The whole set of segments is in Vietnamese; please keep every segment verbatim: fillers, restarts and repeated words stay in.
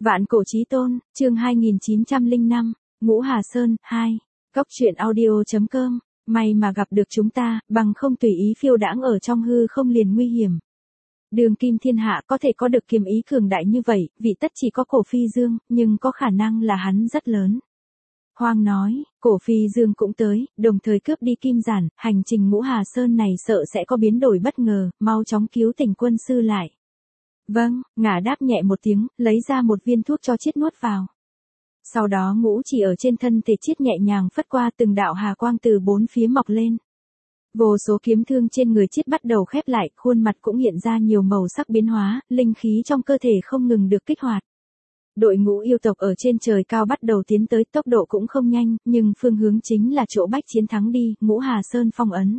Vạn cổ chí tôn, chương hai nghìn chín trăm lẻ năm, Ngũ Hà Sơn, hai. Cốc truyện audio chấm com, may mà gặp được chúng ta, bằng không tùy ý phiêu đãng ở trong hư không liền nguy hiểm. Đường kim thiên hạ có thể có được kiếm ý cường đại như vậy, vị tất chỉ có Cổ Phi Dương, nhưng có khả năng là hắn rất lớn. Hoang nói, Cổ Phi Dương cũng tới, đồng thời cướp đi kim giản, hành trình Ngũ Hà Sơn này sợ sẽ có biến đổi bất ngờ, mau chóng cứu tỉnh quân sư lại. Vâng, ngả đáp nhẹ một tiếng, lấy ra một viên thuốc cho Chiết nuốt vào. Sau đó ngũ chỉ ở trên thân thể Chiết nhẹ nhàng phất qua, từng đạo hà quang từ bốn phía mọc lên. Vô số kiếm thương trên người Chiết bắt đầu khép lại, khuôn mặt cũng hiện ra nhiều màu sắc biến hóa, linh khí trong cơ thể không ngừng được kích hoạt. Đội ngũ yêu tộc ở trên trời cao bắt đầu tiến tới, tốc độ cũng không nhanh, nhưng phương hướng chính là chỗ bách chiến thắng đi, Ngũ Hà Sơn phong ấn.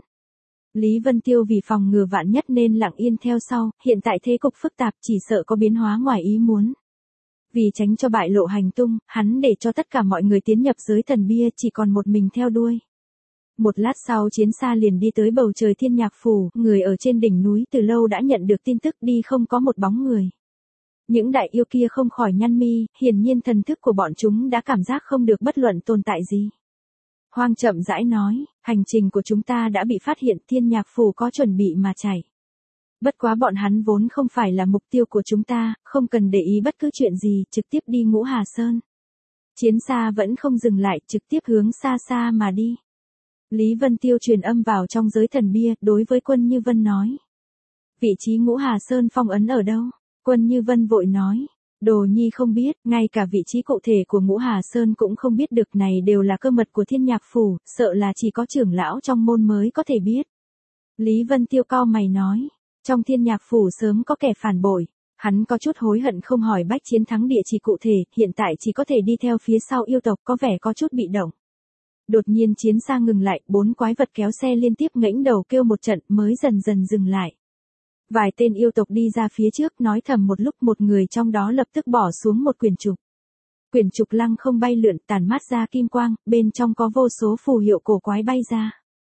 Lý Vân Tiêu vì phòng ngừa vạn nhất nên lặng yên theo sau, hiện tại thế cục phức tạp, chỉ sợ có biến hóa ngoài ý muốn. Vì tránh cho bại lộ hành tung, hắn để cho tất cả mọi người tiến nhập giới thần bia, chỉ còn một mình theo đuôi. Một lát sau chiến xa liền đi tới bầu trời Thiên Nhạc Phủ, người ở trên đỉnh núi từ lâu đã nhận được tin tức, đi không có một bóng người. Những đại yêu kia không khỏi nhăn mi, hiển nhiên thần thức của bọn chúng đã cảm giác không được bất luận tồn tại gì. Hoang chậm rãi nói, hành trình của chúng ta đã bị phát hiện, Thiên Nhạc Phủ có chuẩn bị mà chạy. Bất quá bọn hắn vốn không phải là mục tiêu của chúng ta, không cần để ý bất cứ chuyện gì, trực tiếp đi Ngũ Hà Sơn. Chiến xa vẫn không dừng lại, trực tiếp hướng xa xa mà đi. Lý Vân Tiêu truyền âm vào trong giới thần bia, đối với Quân Như Vân nói. Vị trí Ngũ Hà Sơn phong ấn ở đâu? Quân Như Vân vội nói. Đồ nhi không biết, ngay cả vị trí cụ thể của Ngũ Hà Sơn cũng không biết được, này đều là cơ mật của Thiên Nhạc Phủ, sợ là chỉ có trưởng lão trong môn mới có thể biết. Lý Vân Tiêu cau mày nói, trong Thiên Nhạc Phủ sớm có kẻ phản bội, hắn có chút hối hận không hỏi bách chiến thắng địa chỉ cụ thể, hiện tại chỉ có thể đi theo phía sau yêu tộc, có vẻ có chút bị động. Đột nhiên chiến xa ngừng lại, bốn quái vật kéo xe liên tiếp ngẩng đầu kêu một trận mới dần dần dừng lại. Vài tên yêu tộc đi ra phía trước nói thầm một lúc, một người trong đó lập tức bỏ xuống một quyển trục. Quyển trục lăng không bay lượn, tản mát ra kim quang, bên trong có vô số phù hiệu cổ quái bay ra.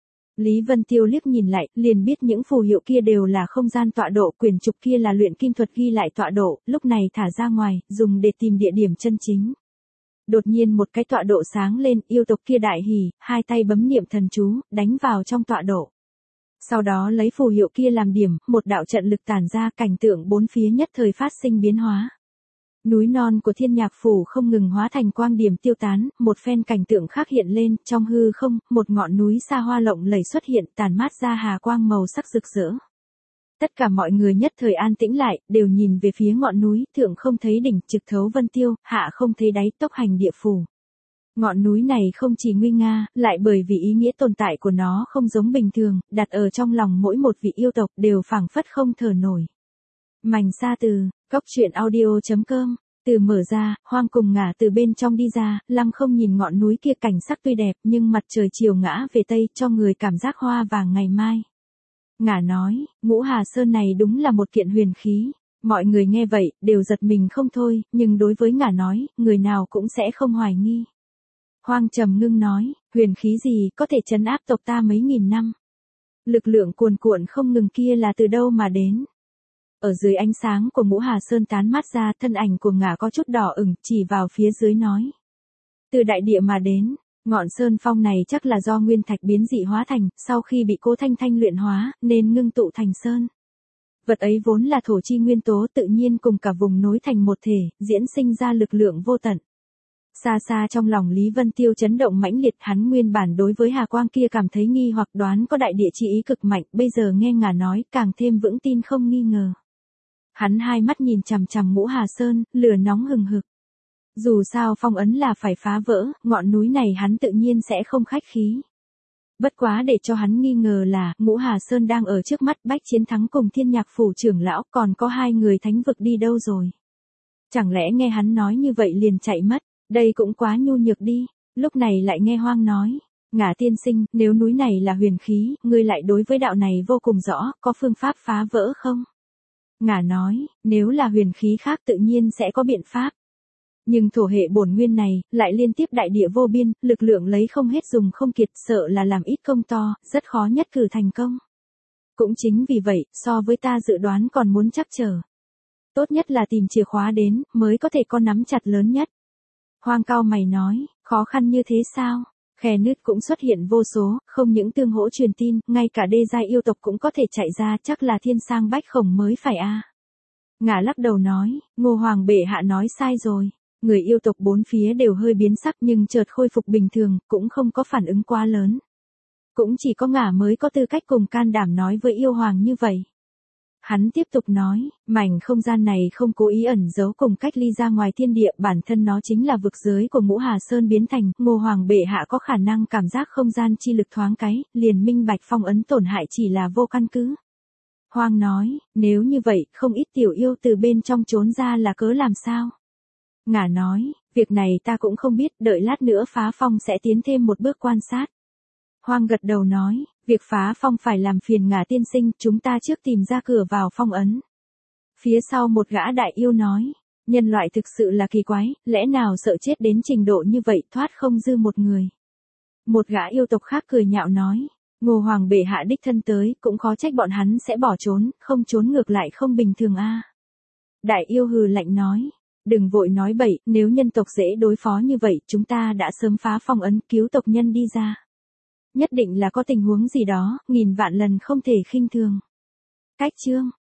Lý Vân Tiêu liếc nhìn lại, liền biết những phù hiệu kia đều là không gian tọa độ, quyển trục kia là luyện kim thuật ghi lại tọa độ, lúc này thả ra ngoài, dùng để tìm địa điểm chân chính. Đột nhiên một cái tọa độ sáng lên, yêu tộc kia đại hỉ, hai tay bấm niệm thần chú, đánh vào trong tọa độ. Sau đó lấy phù hiệu kia làm điểm, một đạo trận lực tản ra, cảnh tượng bốn phía nhất thời phát sinh biến hóa. Núi non của Thiên Nhạc Phủ không ngừng hóa thành quang điểm tiêu tán, một phen cảnh tượng khác hiện lên, trong hư không, một ngọn núi xa hoa lộng lẫy xuất hiện, tản mát ra hà quang màu sắc rực rỡ. Tất cả mọi người nhất thời an tĩnh lại, đều nhìn về phía ngọn núi, thượng không thấy đỉnh, trực thấu vân tiêu, hạ không thấy đáy, tốc hành địa phủ. Ngọn núi này không chỉ nguy nga, lại bởi vì ý nghĩa tồn tại của nó không giống bình thường, đặt ở trong lòng mỗi một vị yêu tộc đều phảng phất không thở nổi. Mảnh sa từ, cốc truyện audio chấm com, từ mở ra, Hoang cùng ngả từ bên trong đi ra, lăng không nhìn ngọn núi kia, cảnh sắc tuy đẹp nhưng mặt trời chiều ngã về tây, cho người cảm giác hoa vàng ngày mai. Ngả nói, Ngũ Hà Sơn này đúng là một kiện huyền khí. Mọi người nghe vậy, đều giật mình không thôi, nhưng đối với ngả nói, người nào cũng sẽ không hoài nghi. Hoang trầm ngưng nói, huyền khí gì có thể trấn áp tộc ta mấy nghìn năm. Lực lượng cuồn cuộn không ngừng kia là từ đâu mà đến. Ở dưới ánh sáng của Ngũ Hà Sơn tán mát ra, thân ảnh của ngả có chút đỏ ửng, chỉ vào phía dưới nói. Từ đại địa mà đến, ngọn sơn phong này chắc là do nguyên thạch biến dị hóa thành, sau khi bị Cố Thanh Thanh luyện hóa, nên ngưng tụ thành sơn. Vật ấy vốn là thổ chi nguyên tố tự nhiên cùng cả vùng nối thành một thể, diễn sinh ra lực lượng vô tận. Xa xa trong lòng Lý Vân Tiêu chấn động mãnh liệt, hắn nguyên bản đối với hà quang kia cảm thấy nghi hoặc, đoán có đại địa chi ý cực mạnh, bây giờ nghe ngả nói, càng thêm vững tin không nghi ngờ. Hắn hai mắt nhìn chằm chằm Ngũ Hà Sơn, lửa nóng hừng hực. Dù sao phong ấn là phải phá vỡ, ngọn núi này hắn tự nhiên sẽ không khách khí. Bất quá để cho hắn nghi ngờ là, Ngũ Hà Sơn đang ở trước mắt, bách chiến thắng cùng Thiên Nhạc Phủ trưởng lão, còn có hai người thánh vực đi đâu rồi? Chẳng lẽ nghe hắn nói như vậy liền chạy mất? Đây cũng quá nhu nhược đi. Lúc này lại nghe Hoang nói, ngả tiên sinh, nếu núi này là huyền khí, ngươi lại đối với đạo này vô cùng rõ, có phương pháp phá vỡ không? Ngả nói, nếu là huyền khí khác tự nhiên sẽ có biện pháp. Nhưng thổ hệ bổn nguyên này, lại liên tiếp đại địa vô biên, lực lượng lấy không hết dùng không kiệt, sợ là làm ít công to, rất khó nhất cử thành công. Cũng chính vì vậy, so với ta dự đoán còn muốn chắc trở. Tốt nhất là tìm chìa khóa đến, mới có thể có nắm chặt lớn nhất. Hoang cau mày nói, khó khăn như thế sao? Khe nứt cũng xuất hiện vô số, không những tương hỗ truyền tin, ngay cả đê giai yêu tộc cũng có thể chạy ra, chắc là thiên sang bách khổng mới phải a. Ngả lắc đầu nói, Ngô Hoàng bệ hạ nói sai rồi. Người yêu tộc bốn phía đều hơi biến sắc nhưng chợt khôi phục bình thường, cũng không có phản ứng quá lớn. Cũng chỉ có Ngả mới có tư cách cùng can đảm nói với yêu hoàng như vậy. Hắn tiếp tục nói, mảnh không gian này không cố ý ẩn giấu cùng cách ly ra ngoài thiên địa, bản thân nó chính là vực giới của Ngũ Hà Sơn biến thành, Ngô Hoàng bệ hạ có khả năng cảm giác không gian chi lực thoáng cái, liền minh bạch phong ấn tổn hại chỉ là vô căn cứ. Hoang nói, nếu như vậy, không ít tiểu yêu từ bên trong trốn ra là cớ làm sao? Ngả nói, việc này ta cũng không biết, đợi lát nữa phá phong sẽ tiến thêm một bước quan sát. Hoang gật đầu nói, việc phá phong phải làm phiền Ngả tiên sinh, chúng ta trước tìm ra cửa vào phong ấn. Phía sau một gã đại yêu nói, nhân loại thực sự là kỳ quái, lẽ nào sợ chết đến trình độ như vậy thoát không dư một người. Một gã yêu tộc khác cười nhạo nói, Ngô Hoàng bệ hạ đích thân tới, cũng khó trách bọn hắn sẽ bỏ trốn, không trốn ngược lại không bình thường a. Đại yêu hừ lạnh nói, đừng vội nói bậy, nếu nhân tộc dễ đối phó như vậy, chúng ta đã sớm phá phong ấn cứu tộc nhân đi ra. Nhất định là có tình huống gì đó, nghìn vạn lần không thể khinh thường. Cách chương